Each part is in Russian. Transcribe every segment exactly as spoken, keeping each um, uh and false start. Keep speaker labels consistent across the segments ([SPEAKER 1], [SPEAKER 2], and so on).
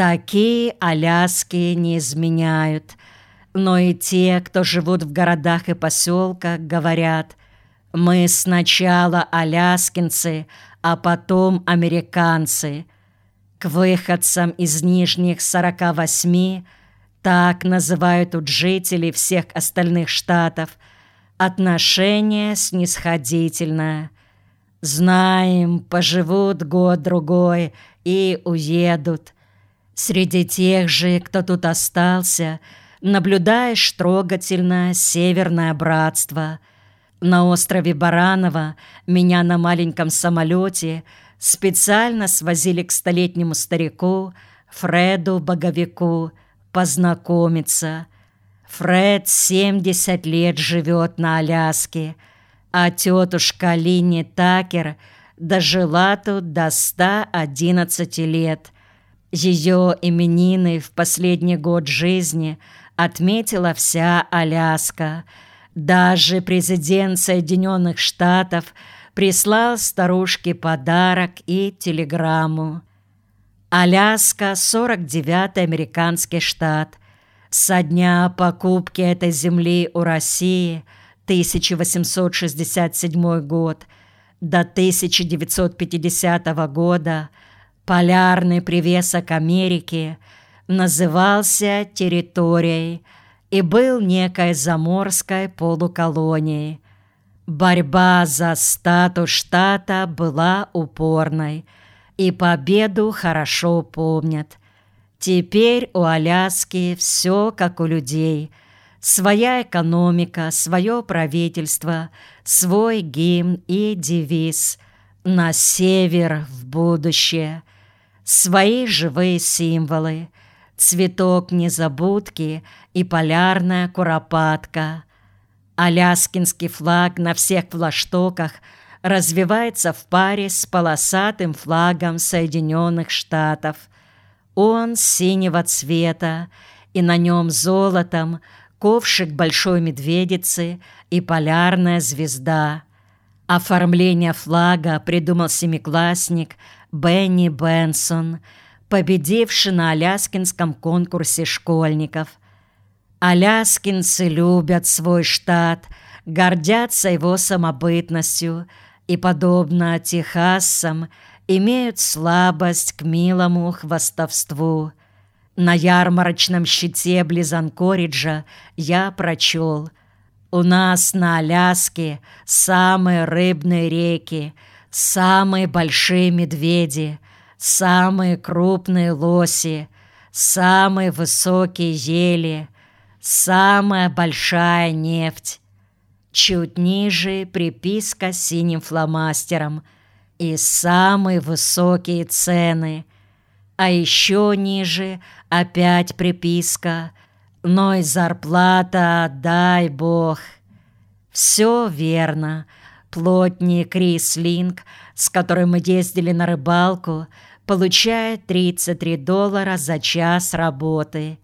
[SPEAKER 1] Такие Аляски не изменяют, но и те, кто живут в городах и поселках, говорят: мы сначала аляскинцы, а потом американцы. К выходцам из нижних сорока восьми, так называют тут жителей всех остальных штатов, отношение снисходительное. Знаем, поживут год-другой и уедут. Среди тех же, кто тут остался, наблюдаешь трогательное северное братство. На острове Бараново меня на маленьком самолете специально свозили к столетнему старику Фреду Боговику познакомиться. Фред семьдесят лет живет на Аляске, а тетушка Линни Такер дожила тут до ста одиннадцати лет. Ее именины в последний год жизни отметила вся Аляска. Даже президент Соединенных Штатов прислал старушке подарок и телеграмму. Аляска – сорок девятый американский штат. Со дня покупки этой земли у России, тысяча восемьсот шестьдесят седьмой год, до тысяча девятьсот пятидесятого года полярный привесок Америки назывался территорией и был некой заморской полуколонией. Борьба за статус штата была упорной, и победу хорошо помнят. Теперь у Аляски все как у людей. Своя экономика, свое правительство, свой гимн и девиз «На север в будущее». Свои живые символы, цветок незабудки и полярная куропатка. Аляскинский флаг на всех флагштоках развивается в паре с полосатым флагом Соединенных Штатов. Он синего цвета, и на нем золотом ковшик большой медведицы и полярная звезда. Оформление флага придумал семиклассник Бенни Бенсон, победивший на аляскинском конкурсе школьников. Аляскинцы любят свой штат, гордятся его самобытностью и, подобно техасцам, имеют слабость к милому хвастовству. На ярмарочном щите близ Анкориджа я прочел: «У нас на Аляске самые рыбные реки, самые большие медведи, самые крупные лоси, самые высокие ели, самая большая нефть». Чуть ниже приписка синим фломастером: «И самые высокие цены». А еще ниже опять приписка: «Но и зарплата, дай бог». Все верно. Плотник Крис Линк, с которым мы ездили на рыбалку, получает тридцать три доллара за час работы.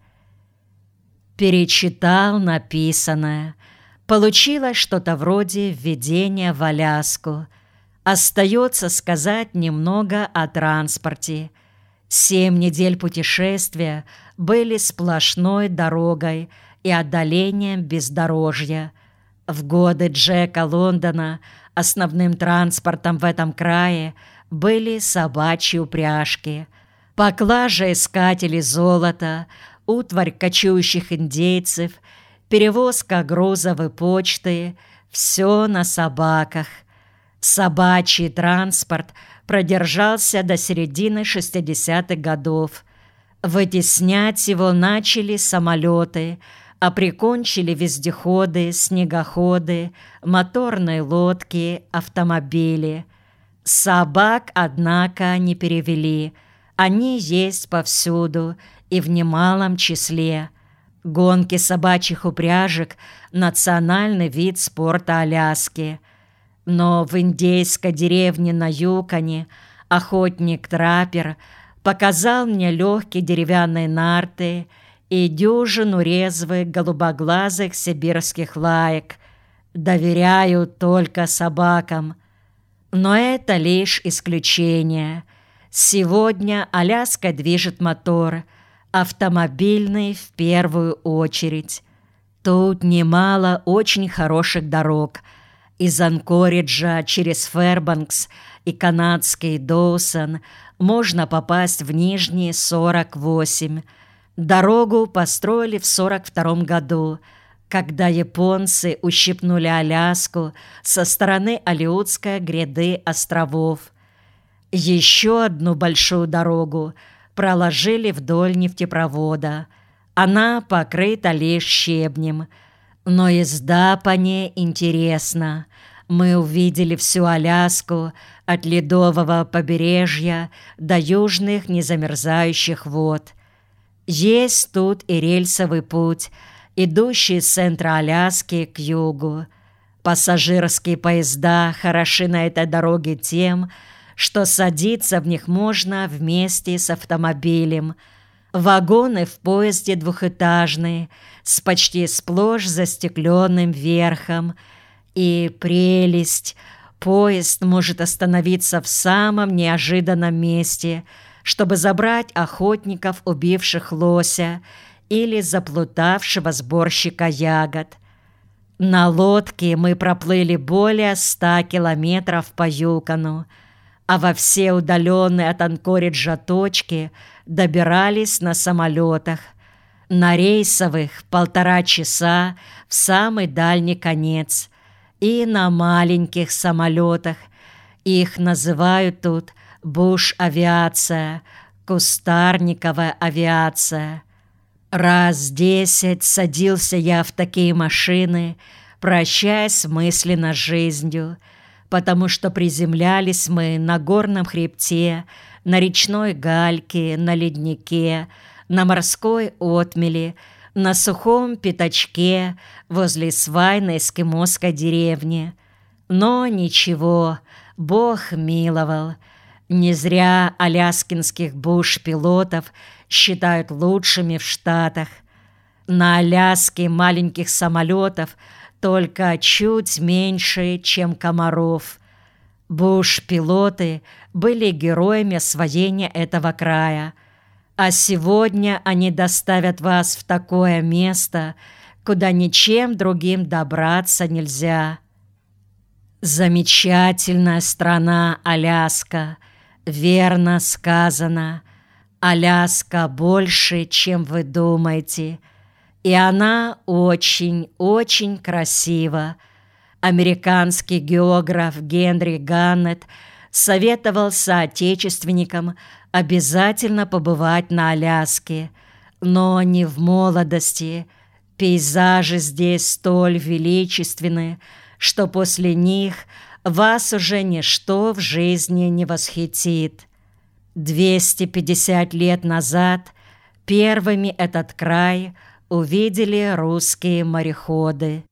[SPEAKER 1] Перечитал написанное. Получилось что-то вроде введения в Аляску. Остается сказать немного о транспорте. Семь недель путешествия были сплошной дорогой и отдалением бездорожья. В годы Джека Лондона основным транспортом в этом крае были собачьи упряжки, поклажа искателей золота, утварь кочующих индейцев, перевозка грузов и почты — все на собаках. Собачий транспорт продержался до середины шестидесятых годов. Вытеснять его начали самолеты, а прикончили вездеходы, снегоходы, моторные лодки, автомобили. Собак, однако, не перевели. Они есть повсюду и в немалом числе. Гонки собачьих упряжек – национальный вид спорта Аляски. Но в индейской деревне на Юконе охотник-траппер показал мне легкие деревянные нарты и дюжину резвых голубоглазых сибирских лаек. Доверяю только собакам. Но это лишь исключение. Сегодня Аляска движет мотор, автомобильный в первую очередь. Тут немало очень хороших дорог. Из Анкориджа через Фэрбанкс и канадский Доусон можно попасть в Нижний сорок восемь. Дорогу построили в сорок втором году, когда японцы ущипнули Аляску со стороны Алеутской гряды островов. Еще одну большую дорогу проложили вдоль нефтепровода. Она покрыта лишь щебнем, но езда по ней интересна. Мы увидели всю Аляску от ледового побережья до южных незамерзающих вод. Есть тут и рельсовый путь, идущий с центра Аляски к югу. Пассажирские поезда хороши на этой дороге тем, что садиться в них можно вместе с автомобилем. Вагоны в поезде двухэтажные, с почти сплошь застекленным верхом. И прелесть! Поезд может остановиться в самом неожиданном месте, чтобы забрать охотников, убивших лося, или заплутавшего сборщика ягод. На лодке мы проплыли более ста километров по Юкону, а во все удаленные от Анкориджа точки добирались на самолетах. На рейсовых полтора часа в самый дальний конец, и на маленьких самолетах. Их называют тут буш-авиация, кустарниковая авиация. Раз десять садился я в такие машины, прощаясь мысленно с жизнью, потому что приземлялись мы на горном хребте, на речной гальке, на леднике, на морской отмели, на сухом пятачке возле свайной эскимосской деревни. Но ничего, Бог миловал. Не зря аляскинских буш-пилотов считают лучшими в Штатах. На Аляске маленьких самолетов только чуть меньше, чем комаров. Буш-пилоты были героями освоения этого края, а сегодня они доставят вас в такое место, куда ничем другим добраться нельзя. Замечательная страна Аляска, верно сказано. Аляска больше, чем вы думаете, и она очень-очень красива. Американский географ Генри Ганнет советовал соотечественникам обязательно побывать на Аляске, но не в молодости. Пейзажи здесь столь величественны, что после них вас уже ничто в жизни не восхитит. двести пятьдесят лет назад первыми этот край увидели русские мореходы.